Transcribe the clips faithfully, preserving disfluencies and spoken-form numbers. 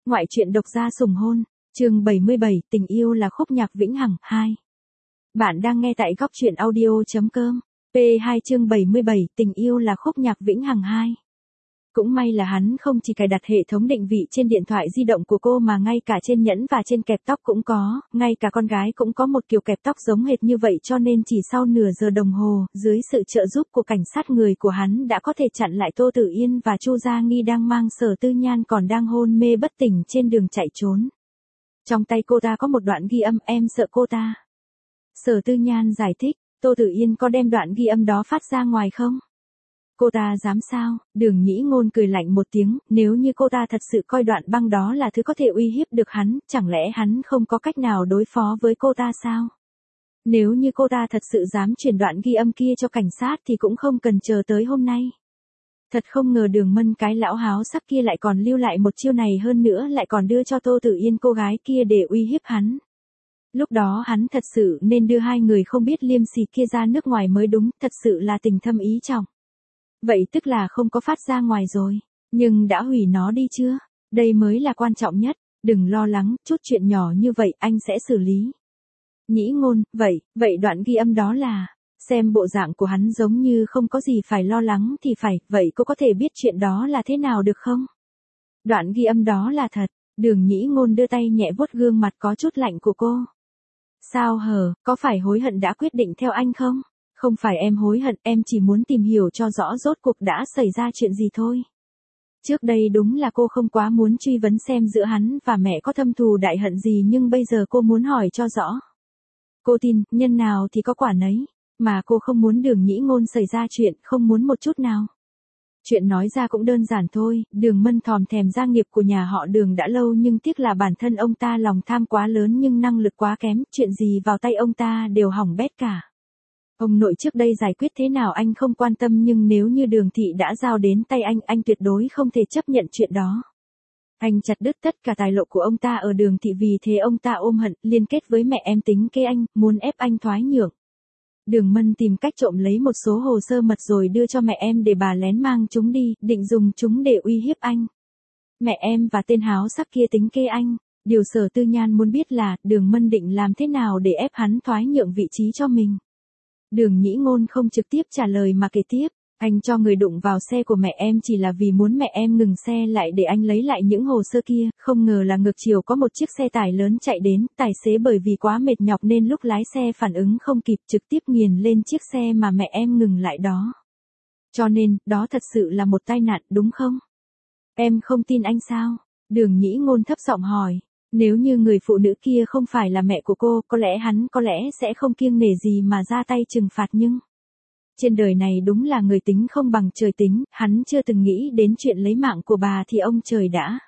Ngoại truyện độc gia sủng hôn, chương bảy mươi bảy, tình yêu là khúc nhạc vĩnh hằng, hai. Bạn đang nghe tại góc truyện audio.com. P hai chương bảy mươi bảy, tình yêu là khúc nhạc vĩnh hằng hai. Cũng may là hắn không chỉ cài đặt hệ thống định vị trên điện thoại di động của cô mà ngay cả trên nhẫn và trên kẹp tóc cũng có, ngay cả con gái cũng có một kiểu kẹp tóc giống hệt như vậy, cho nên chỉ sau nửa giờ đồng hồ, dưới sự trợ giúp của cảnh sát, người của hắn đã có thể chặn lại Tô Tử Yên và Chu Gia Nghi đang mang Sở Tư Nhan còn đang hôn mê bất tỉnh trên đường chạy trốn. Trong tay cô ta có một đoạn ghi âm, em sợ cô ta. Sở Tư Nhan giải thích, Tô Tử Yên có đem đoạn ghi âm đó phát ra ngoài không? Cô ta dám sao? Đường Nhĩ Ngôn cười lạnh một tiếng, nếu như cô ta thật sự coi đoạn băng đó là thứ có thể uy hiếp được hắn, chẳng lẽ hắn không có cách nào đối phó với cô ta sao? Nếu như cô ta thật sự dám truyền đoạn ghi âm kia cho cảnh sát thì cũng không cần chờ tới hôm nay. Thật không ngờ Đường Mân cái lão háo sắc kia lại còn lưu lại một chiêu này, hơn nữa lại còn đưa cho Tô Tử Yên cô gái kia để uy hiếp hắn. Lúc đó hắn thật sự nên đưa hai người không biết liêm sỉ kia ra nước ngoài mới đúng, thật sự là tình thâm ý trọng. Vậy tức là không có phát ra ngoài rồi, nhưng đã hủy nó đi chưa? Đây mới là quan trọng nhất, đừng lo lắng, chút chuyện nhỏ như vậy anh sẽ xử lý. Nhĩ Ngôn, vậy, vậy đoạn ghi âm đó là, xem bộ dạng của hắn giống như không có gì phải lo lắng thì phải, vậy cô có thể biết chuyện đó là thế nào được không? Đoạn ghi âm đó là thật, Đường Nhĩ Ngôn đưa tay nhẹ vuốt gương mặt có chút lạnh của cô. Sao hờ, có phải hối hận đã quyết định theo anh không? Không phải em hối hận, em chỉ muốn tìm hiểu cho rõ rốt cuộc đã xảy ra chuyện gì thôi. Trước đây đúng là cô không quá muốn truy vấn xem giữa hắn và mẹ có thâm thù đại hận gì, nhưng bây giờ cô muốn hỏi cho rõ. Cô tin, nhân nào thì có quả nấy, mà cô không muốn Đường Nhĩ Ngôn xảy ra chuyện, không muốn một chút nào. Chuyện nói ra cũng đơn giản thôi, Đường Mân thòm thèm gia nghiệp của nhà họ Đường đã lâu, nhưng tiếc là bản thân ông ta lòng tham quá lớn nhưng năng lực quá kém, chuyện gì vào tay ông ta đều hỏng bét cả. Ông nội trước đây giải quyết thế nào anh không quan tâm, nhưng nếu như Đường thị đã giao đến tay anh, anh tuyệt đối không thể chấp nhận chuyện đó. Anh chặt đứt tất cả tài lộ của ông ta ở Đường thị, vì thế ông ta ôm hận, liên kết với mẹ em tính kế anh, muốn ép anh thoái nhượng. Đường Mân tìm cách trộm lấy một số hồ sơ mật rồi đưa cho mẹ em để bà lén mang chúng đi, định dùng chúng để uy hiếp anh. Mẹ em và tên háo sắc kia tính kế anh. Điều Sở Tư Nhan muốn biết là, Đường Mân định làm thế nào để ép hắn thoái nhượng vị trí cho mình. Đường Nhĩ Ngôn không trực tiếp trả lời mà kể tiếp, anh cho người đụng vào xe của mẹ em chỉ là vì muốn mẹ em ngừng xe lại để anh lấy lại những hồ sơ kia, không ngờ là ngược chiều có một chiếc xe tải lớn chạy đến, tài xế bởi vì quá mệt nhọc nên lúc lái xe phản ứng không kịp, trực tiếp nghiền lên chiếc xe mà mẹ em ngừng lại đó. Cho nên, đó thật sự là một tai nạn đúng không? Em không tin anh sao? Đường Nhĩ Ngôn thấp giọng hỏi. Nếu như người phụ nữ kia không phải là mẹ của cô, có lẽ hắn có lẽ sẽ không kiêng nể gì mà ra tay trừng phạt, nhưng trên đời này đúng là người tính không bằng trời tính, hắn chưa từng nghĩ đến chuyện lấy mạng của bà thì ông trời đã.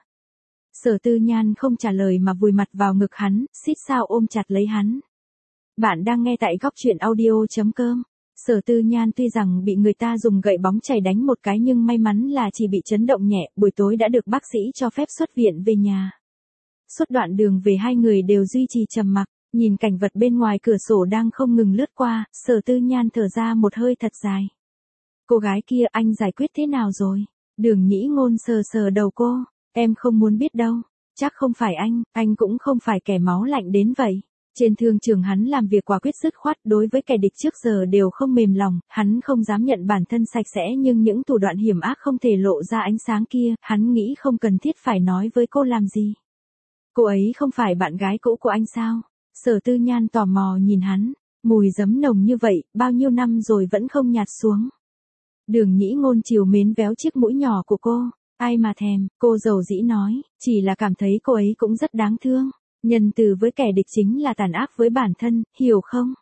Sở Tư Nhan không trả lời mà vùi mặt vào ngực hắn, xít sao ôm chặt lấy hắn. Bạn đang nghe tại góc truyện audio.com. Sở Tư Nhan tuy rằng bị người ta dùng gậy bóng chày đánh một cái nhưng may mắn là chỉ bị chấn động nhẹ, buổi tối đã được bác sĩ cho phép xuất viện về nhà. Suốt đoạn đường về hai người đều duy trì trầm mặc, nhìn cảnh vật bên ngoài cửa sổ đang không ngừng lướt qua, Sở Tư Nhan thở ra một hơi thật dài. Cô gái kia anh giải quyết thế nào rồi? Đường Nhĩ Ngôn sờ sờ đầu cô, em không muốn biết đâu, chắc không phải anh, anh cũng không phải kẻ máu lạnh đến vậy. Trên thương trường hắn làm việc quả quyết dứt khoát, đối với kẻ địch trước giờ đều không mềm lòng, hắn không dám nhận bản thân sạch sẽ, nhưng những thủ đoạn hiểm ác không thể lộ ra ánh sáng kia, hắn nghĩ không cần thiết phải nói với cô làm gì. Cô ấy không phải bạn gái cũ của anh sao? Sở Tư Nhan tò mò nhìn hắn, mùi giấm nồng như vậy, bao nhiêu năm rồi vẫn không nhạt xuống. Đường Nhĩ Ngôn trìu mến véo chiếc mũi nhỏ của cô, ai mà thèm, cô dầu dĩ nói, chỉ là cảm thấy cô ấy cũng rất đáng thương. Nhân từ với kẻ địch chính là tàn ác với bản thân, hiểu không?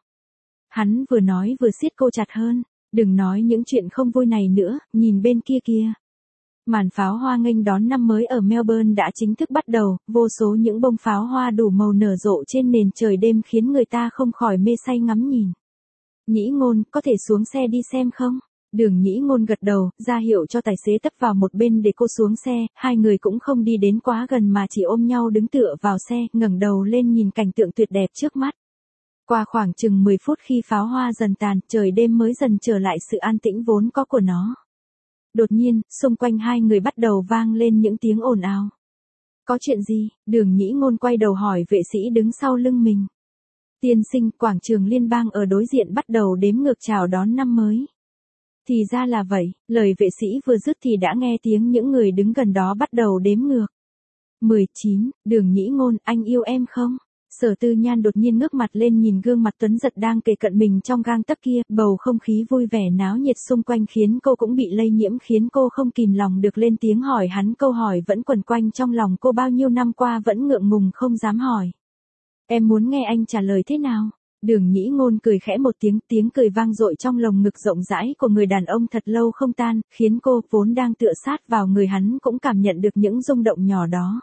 Hắn vừa nói vừa siết cô chặt hơn, đừng nói những chuyện không vui này nữa, nhìn bên kia kia. Màn pháo hoa nghênh đón năm mới ở Melbourne đã chính thức bắt đầu, vô số những bông pháo hoa đủ màu nở rộ trên nền trời đêm khiến người ta không khỏi mê say ngắm nhìn. Nhĩ Ngôn, có thể xuống xe đi xem không? Đường Nhĩ Ngôn gật đầu, ra hiệu cho tài xế tấp vào một bên để cô xuống xe, hai người cũng không đi đến quá gần mà chỉ ôm nhau đứng tựa vào xe, ngẩng đầu lên nhìn cảnh tượng tuyệt đẹp trước mắt. Qua khoảng chừng mười phút khi pháo hoa dần tàn, trời đêm mới dần trở lại sự an tĩnh vốn có của nó. Đột nhiên, xung quanh hai người bắt đầu vang lên những tiếng ồn ào. Có chuyện gì? Đường Nhĩ Ngôn quay đầu hỏi vệ sĩ đứng sau lưng mình. Tiên sinh, quảng trường liên bang ở đối diện bắt đầu đếm ngược chào đón năm mới. Thì ra là vậy, lời vệ sĩ vừa dứt thì đã nghe tiếng những người đứng gần đó bắt đầu đếm ngược. mười chín, Đường Nhĩ Ngôn, anh yêu em không? Sở Tư Nhan đột nhiên ngước mặt lên nhìn gương mặt tuấn giật đang kề cận mình trong gang tấc kia, bầu không khí vui vẻ náo nhiệt xung quanh khiến cô cũng bị lây nhiễm, khiến cô không kìm lòng được lên tiếng hỏi hắn câu hỏi vẫn quẩn quanh trong lòng cô bao nhiêu năm qua vẫn ngượng ngùng không dám hỏi. Em muốn nghe anh trả lời thế nào? Đường Nhĩ Ngôn cười khẽ một tiếng, tiếng cười vang dội trong lồng ngực rộng rãi của người đàn ông thật lâu không tan, khiến cô vốn đang tựa sát vào người hắn cũng cảm nhận được những rung động nhỏ đó.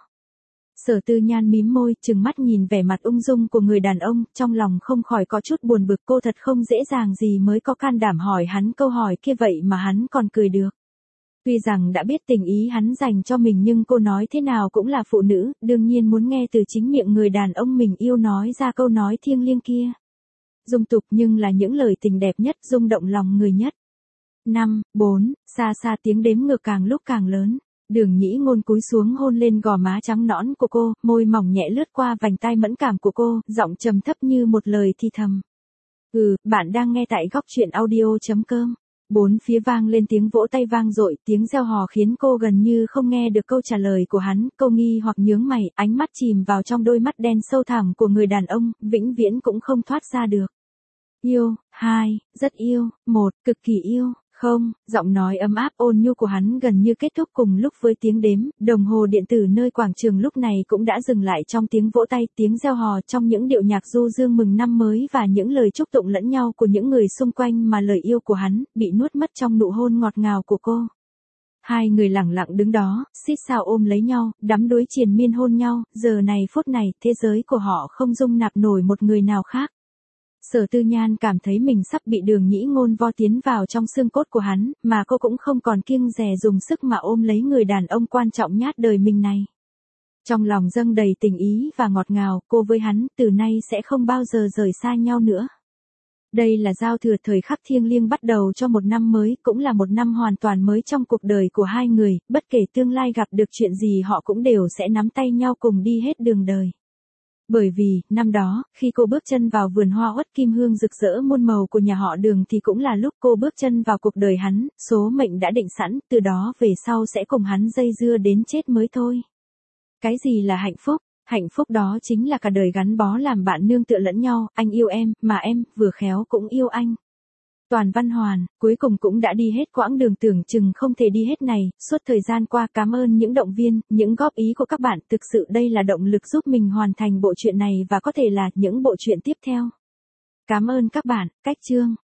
Sở Tư Nhan mím môi, trừng mắt nhìn vẻ mặt ung dung của người đàn ông, trong lòng không khỏi có chút buồn bực, cô thật không dễ dàng gì mới có can đảm hỏi hắn câu hỏi kia vậy mà hắn còn cười được. Tuy rằng đã biết tình ý hắn dành cho mình nhưng cô nói thế nào cũng là phụ nữ, đương nhiên muốn nghe từ chính miệng người đàn ông mình yêu nói ra câu nói thiêng liêng kia. Dung tục nhưng là những lời tình đẹp nhất, rung động lòng người nhất. năm, bốn, xa xa tiếng đếm ngược càng lúc càng lớn. Đường Nhĩ Ngôn cúi xuống hôn lên gò má trắng nõn của cô, môi mỏng nhẹ lướt qua vành tai mẫn cảm của cô, giọng trầm thấp như một lời thì thầm. Ừ, bạn đang nghe tại góc truyện audio chấm com. Bốn phía vang lên tiếng vỗ tay vang dội, tiếng reo hò khiến cô gần như không nghe được câu trả lời của hắn, cô nghi hoặc nhướng mày, ánh mắt chìm vào trong đôi mắt đen sâu thẳm của người đàn ông, vĩnh viễn cũng không thoát ra được. Yêu, hai, rất yêu, một, cực kỳ yêu. Không, giọng nói ấm áp ôn nhu của hắn gần như kết thúc cùng lúc với tiếng đếm, đồng hồ điện tử nơi quảng trường lúc này cũng đã dừng lại trong tiếng vỗ tay, tiếng reo hò trong những điệu nhạc du dương mừng năm mới và những lời chúc tụng lẫn nhau của những người xung quanh mà lời yêu của hắn bị nuốt mất trong nụ hôn ngọt ngào của cô. Hai người lẳng lặng đứng đó, xít sao ôm lấy nhau, đắm đuối triền miên hôn nhau, giờ này phút này, thế giới của họ không dung nạp nổi một người nào khác. Sở Tư Nhan cảm thấy mình sắp bị Đường Nhĩ Ngôn vo tiến vào trong xương cốt của hắn, mà cô cũng không còn kiêng dè dùng sức mà ôm lấy người đàn ông quan trọng nhất đời mình này. Trong lòng dâng đầy tình ý và ngọt ngào, cô với hắn từ nay sẽ không bao giờ rời xa nhau nữa. Đây là giao thừa thời khắc thiêng liêng bắt đầu cho một năm mới, cũng là một năm hoàn toàn mới trong cuộc đời của hai người, bất kể tương lai gặp được chuyện gì họ cũng đều sẽ nắm tay nhau cùng đi hết đường đời. Bởi vì, năm đó, khi cô bước chân vào vườn hoa uất kim hương rực rỡ muôn màu của nhà họ Đường thì cũng là lúc cô bước chân vào cuộc đời hắn, số mệnh đã định sẵn, từ đó về sau sẽ cùng hắn dây dưa đến chết mới thôi. Cái gì là hạnh phúc? Hạnh phúc đó chính là cả đời gắn bó làm bạn nương tựa lẫn nhau, anh yêu em, mà em, vừa khéo cũng yêu anh. Toàn Văn Hoàn, cuối cùng cũng đã đi hết quãng đường tưởng chừng không thể đi hết này, suốt thời gian qua cảm ơn những động viên, những góp ý của các bạn, thực sự đây là động lực giúp mình hoàn thành bộ truyện này và có thể là những bộ truyện tiếp theo. Cảm ơn các bạn, cách chương.